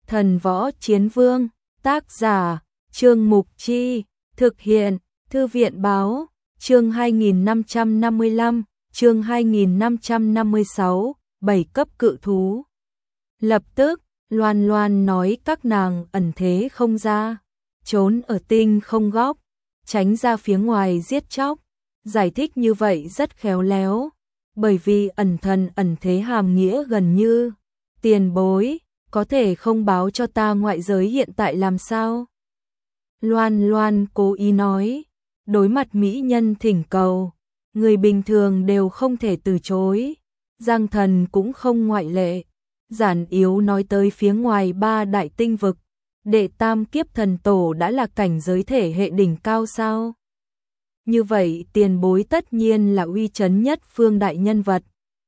Thần Võ Chiến Vương, tác giả, Trương Mục Chi, thực hiện, Thư viện Báo, chương 2555, chương 2556, 7 cấp cự thú. Lập tức, Loan Loan nói các nàng ẩn thế không ra, trốn ở tinh không góc, tránh ra phía ngoài giết chóc. Giải thích như vậy rất khéo léo, bởi vì ẩn thần ẩn thế hàm nghĩa gần như tiền bối, có thể không báo cho ta ngoại giới hiện tại làm sao? Loan Loan cố ý nói, đối mặt mỹ nhân thỉnh cầu, người bình thường đều không thể từ chối, Giang Thần cũng không ngoại lệ. Giản yếu nói tới phía ngoài 3 đại tinh vực, đệ tam kiếp thần tổ đã là cảnh giới thể hệ đỉnh cao sao? Như vậy tiền bối tất nhiên là uy chấn nhất phương đại nhân vật.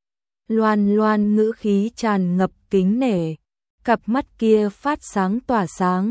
Loan Loan ngữ khí tràn ngập kính nể, cặp mắt kia phát sáng tỏa sáng.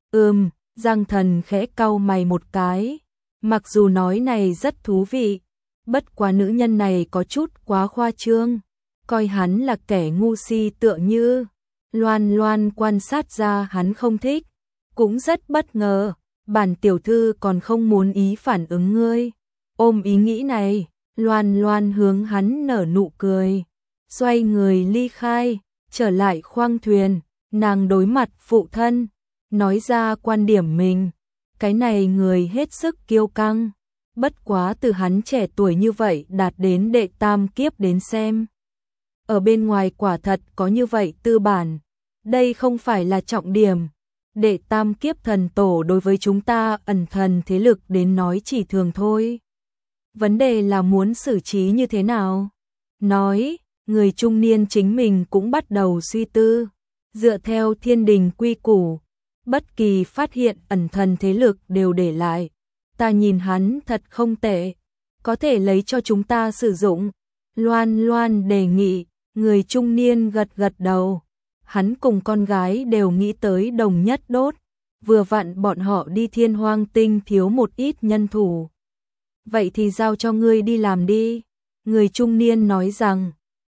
Giang Thần khẽ cau mày một cái, mặc dù nói này rất thú vị, bất quá nữ nhân này có chút quá khoa trương, coi hắn là kẻ ngu si tựa như. Loan Loan quan sát ra hắn không thích, cũng rất bất ngờ, bản tiểu thư còn không muốn ý phản ứng ngươi. Ôm ý nghĩ này, Loan Loan hướng hắn nở nụ cười, xoay người ly khai, trở lại khoang thuyền, nàng đối mặt phụ thân, nói ra quan điểm mình. Cái này người hết sức kiêu căng, bất quá từ hắn trẻ tuổi như vậy đạt đến đệ tam kiếp đến xem. Ở bên ngoài quả thật có như vậy tư bản, đây không phải là trọng điểm. Đệ tam kiếp thần tổ đối với chúng ta ẩn thần thế lực đến nói chỉ thường thôi. Vấn đề là muốn xử trí như thế nào? Nói, người trung niên chính mình cũng bắt đầu suy tư, dựa theo thiên đình quy củ, bất kỳ phát hiện ẩn thần thế lực đều để lại. Ta nhìn hắn thật không tệ, có thể lấy cho chúng ta sử dụng. Loan Loan đề nghị, người trung niên gật gật đầu. Hắn cùng con gái đều nghĩ tới đồng nhất đốt, vừa vặn bọn họ đi Thiên Hoang Tinh thiếu một ít nhân thủ. Vậy thì giao cho ngươi đi làm đi. Người trung niên nói rằng,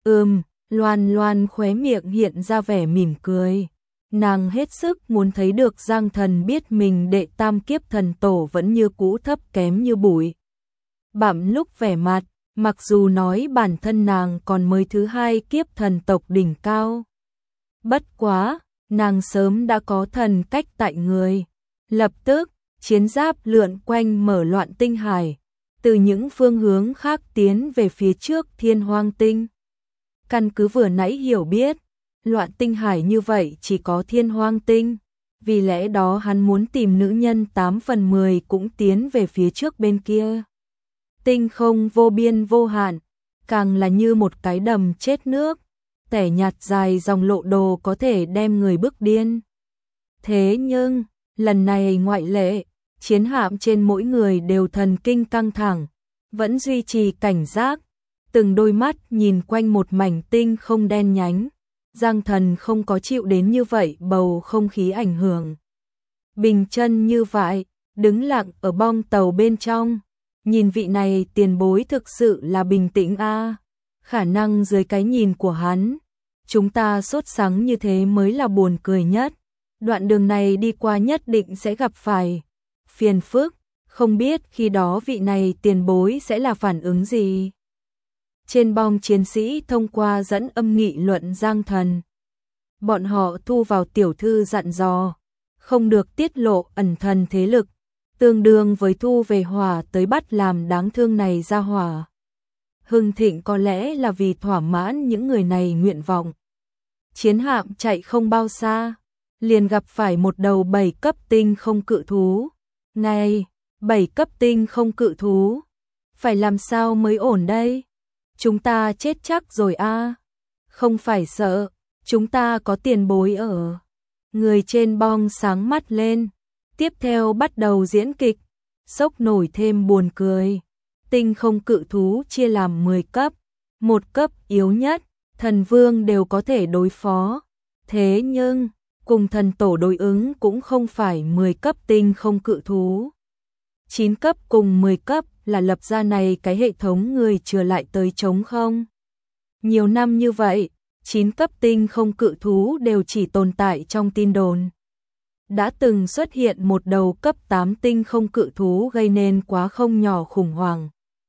Loan Loan khóe miệng hiện ra vẻ mỉm cười. Nàng hết sức muốn thấy được Giang Thần biết mình đệ tam kiếp thần tổ vẫn như cũ thấp kém như bụi bặm lúc vẻ mặt, mặc dù nói bản thân nàng còn mới thứ 2 kiếp thần tộc đỉnh cao. Bất quá, nàng sớm đã có thần cách tại người. Lập tức, chiến giáp lượn quanh mở loạn tinh hải, từ những phương hướng khác tiến về phía trước Thiên Hoang Tinh. Căn cứ vừa nãy hiểu biết, loạn tinh hải như vậy chỉ có Thiên Hoang Tinh, vì lẽ đó hắn muốn tìm nữ nhân 8 phần 10 cũng tiến về phía trước bên kia. Tinh không vô biên vô hạn, càng là như một cái đầm chết nước, tẻ nhạt dài dòng lộ đồ có thể đem người bức điên. Thế nhưng, lần này ngoại lệ, chiến hạm trên mỗi người đều thần kinh căng thẳng, vẫn duy trì cảnh giác, từng đôi mắt nhìn quanh một mảnh tinh không đen nhánh. Giang Thần không có chịu đến như vậy bầu không khí ảnh hưởng. Bình chân như vậy, đứng lặng ở bong tàu bên trong, nhìn vị này tiền bối thực sự là bình tĩnh a. Khả năng dưới cái nhìn của hắn, chúng ta sốt sắng như thế mới là buồn cười nhất. Đoạn đường này đi qua nhất định sẽ gặp phải phiền phức, không biết khi đó vị này tiền bối sẽ là phản ứng gì. Trên bong chiến sĩ thông qua dẫn âm nghị luận Giang Thần. Bọn họ thu vào tiểu thư dặn dò, không được tiết lộ ẩn thần thế lực, tương đương với thu về hỏa tới bắt làm đáng thương này ra hỏa. Hưng Thịnh có lẽ là vì thỏa mãn những người này nguyện vọng. Chiến hạm chạy không bao xa, liền gặp phải một đầu 7 cấp tinh không cự thú. Này, 7 cấp tinh không cự thú, phải làm sao mới ổn đây? Chúng ta chết chắc rồi a. Không phải sợ, chúng ta có tiền bối ở. Người trên bong sáng mắt lên, tiếp theo bắt đầu diễn kịch, sốc nổi thêm buồn cười. Tinh không cự thú chia làm 10 cấp, một cấp yếu nhất, thần vương đều có thể đối phó. Thế nhưng, cùng thần tổ đối ứng cũng không phải 10 cấp tinh không cự thú. 9 cấp cùng 10 cấp là lập ra này cái hệ thống người chừa lại tới trống không. Nhiều năm như vậy, 9 cấp tinh không cự thú đều chỉ tồn tại trong tin đồn. Đã từng xuất hiện một đầu cấp 8 tinh không cự thú gây nên quá không nhỏ khủng hoảng.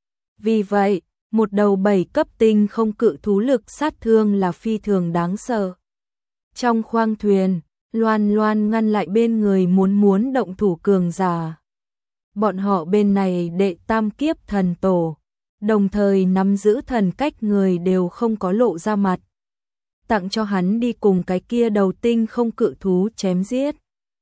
Vì vậy, một đầu 7 cấp tinh không cự thú lực sát thương là phi thường đáng sợ. Trong khoang thuyền, Loan Loan ngăn lại bên người muốn động thủ cường giả. Bọn họ bên này đệ tam kiếp thần tổ, đồng thời nắm giữ thần cách người đều không có lộ ra mặt. Tặng cho hắn đi cùng cái kia đầu tinh không cự thú chém giết.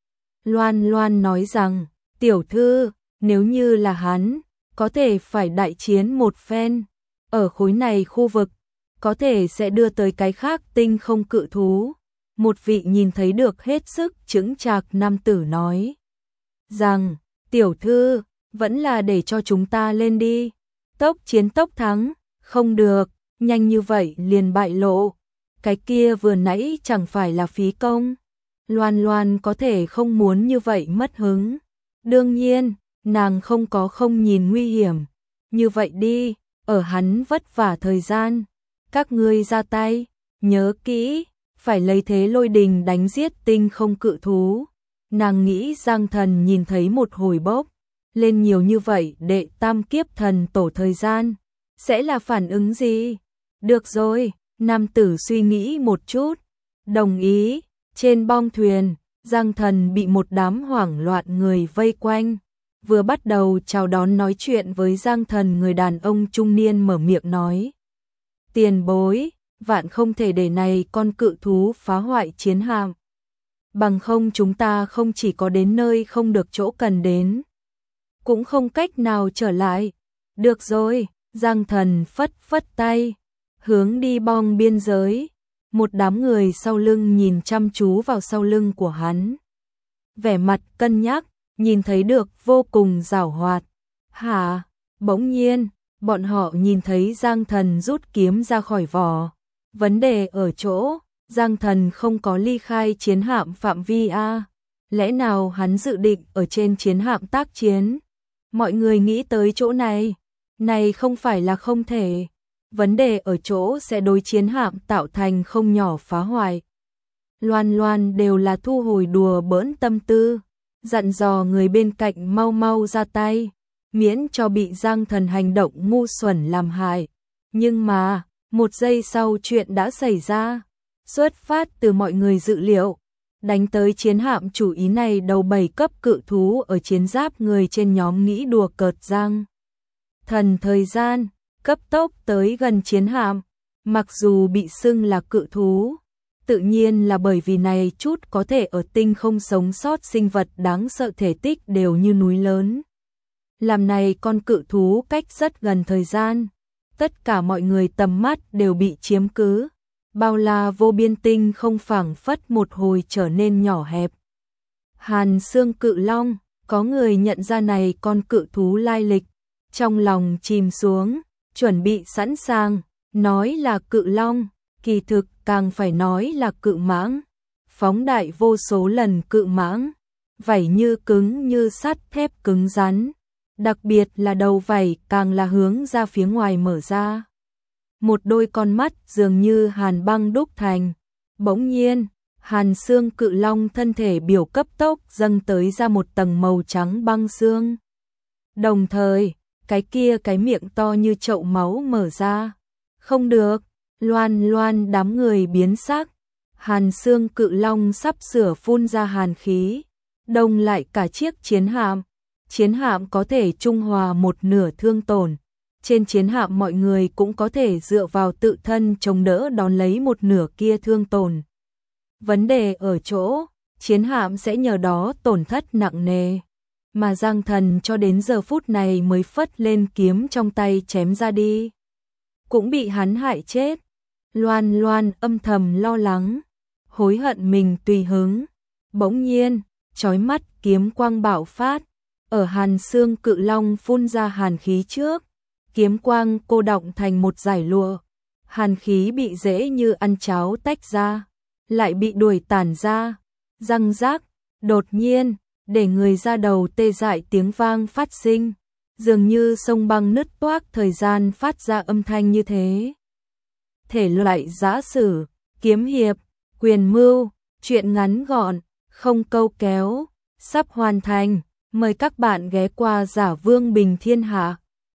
Loan Loan nói rằng, tiểu thư, nếu như là hắn, có thể phải đại chiến một phen. Ở khối này khu vực, có thể sẽ đưa tới cái khác tinh không cự thú. Một vị nhìn thấy được hết sức chững chạc nam tử nói rằng, tiểu thư, vẫn là để cho chúng ta lên đi. Tốc chiến tốc thắng, không được, nhanh như vậy liền bại lộ. Cái kia vừa nãy chẳng phải là phí công. Loan Loan có thể không muốn như vậy mất hứng. Đương nhiên, nàng không nhìn nguy hiểm. Như vậy đi, ở hắn vất vả thời gian, các ngươi ra tay, nhớ kỹ, phải lấy thế lôi đình đánh giết tinh không cự thú. Nàng nghĩ Giang Thần nhìn thấy một hồi bốc lên nhiều như vậy đệ tam kiếp thần tổ thời gian, sẽ là phản ứng gì? Được rồi, nam tử suy nghĩ một chút, đồng ý. Trên bong thuyền, Giang Thần bị một đám hoảng loạn người vây quanh. Vừa bắt đầu chào đón nói chuyện với Giang Thần, người đàn ông trung niên mở miệng nói. Tiền bối, vạn không thể để này con cự thú phá hoại chiến hạm. Bằng không chúng ta không chỉ có đến nơi không được chỗ cần đến, cũng không cách nào trở lại. Được rồi, Giang Thần phất phất tay, hướng đi bong biên giới. Một đám người sau lưng nhìn chăm chú vào sau lưng của hắn. Vẻ mặt cân nhắc, nhìn thấy được vô cùng giảo hoạt. Hả? Bỗng nhiên, bọn họ nhìn thấy Giang Thần rút kiếm ra khỏi vỏ. Vấn đề ở chỗ, Giang Thần không có ly khai chiến hạm phạm vi a. Lẽ nào hắn dự định ở trên chiến hạm tác chiến? Mọi người nghĩ tới chỗ này. Này không phải là không thể. Vấn đề ở chỗ sẽ đối chiến hạm tạo thành không nhỏ phá hoại. Loan Loan đều là thu hồi đùa bỡn tâm tư, dặn dò người bên cạnh mau mau ra tay, miễn cho bị Giang Thần hành động ngu xuẩn làm hại. Nhưng mà, một giây sau chuyện đã xảy ra, xuất phát từ mọi người dự liệu, đánh tới chiến hạm chủ ý này đầu 7 cấp cự thú ở chiến giáp người trên nhóm nghĩ đùa cợt Giang Thần thời gian cấp tốc tới gần chiến hạm, mặc dù bị xưng là cự thú, tự nhiên là bởi vì này chút có thể ở tinh không sống sót sinh vật đáng sợ thể tích đều như núi lớn. Làm này con cự thú cách rất gần thời gian, tất cả mọi người tầm mắt đều bị chiếm cứ, bao la vô biên tinh không phảng phất một hồi trở nên nhỏ hẹp. Hàn Xương Cự Long, có người nhận ra này con cự thú lai lịch, trong lòng chìm xuống, chuẩn bị sẵn sàng, nói là cự long, kỳ thực càng phải nói là cự mãng, phóng đại vô số lần cự mãng, vảy như cứng như sắt thép cứng rắn, đặc biệt là đầu vảy càng là hướng ra phía ngoài mở ra. Một đôi con mắt dường như hàn băng đúc thành, bỗng nhiên, Hàn Xương Cự Long thân thể biểu cấp tốc dâng tới ra một tầng màu trắng băng xương. Đồng thời, cái miệng to như chậu máu mở ra. Không được, Loan Loan đám người biến sắc. Hàn Xương Cự Long sắp sửa phun ra hàn khí, đông lại cả chiếc chiến hạm. Chiến hạm có thể trung hòa một nửa thương tổn. Trên chiến hạm mọi người cũng có thể dựa vào tự thân chống đỡ đón lấy một nửa kia thương tổn. Vấn đề ở chỗ, chiến hạm sẽ nhờ đó tổn thất nặng nề. Mà Giang Thần cho đến giờ phút này mới phất lên kiếm trong tay chém ra đi, cũng bị hắn hại chết. Loan Loan âm thầm lo lắng, hối hận mình tùy hứng. Bỗng nhiên, chói mắt kiếm quang bạo phát, ở Hàn Xương Cự Long phun ra hàn khí trước, kiếm quang cô đọng thành một dải lụa, hàn khí bị dễ như ăn cháo tách ra, lại bị đuổi tản ra, răng rác, đột nhiên, để người ra đầu tê dại tiếng vang phát sinh, dường như sông băng nứt toác thời gian phát ra âm thanh như thế. Thể loại giã sử, kiếm hiệp, quyền mưu, truyện ngắn gọn, không câu kéo, sắp hoàn thành. Mời các bạn ghé qua Giả Vương Bình Thiên Hạ.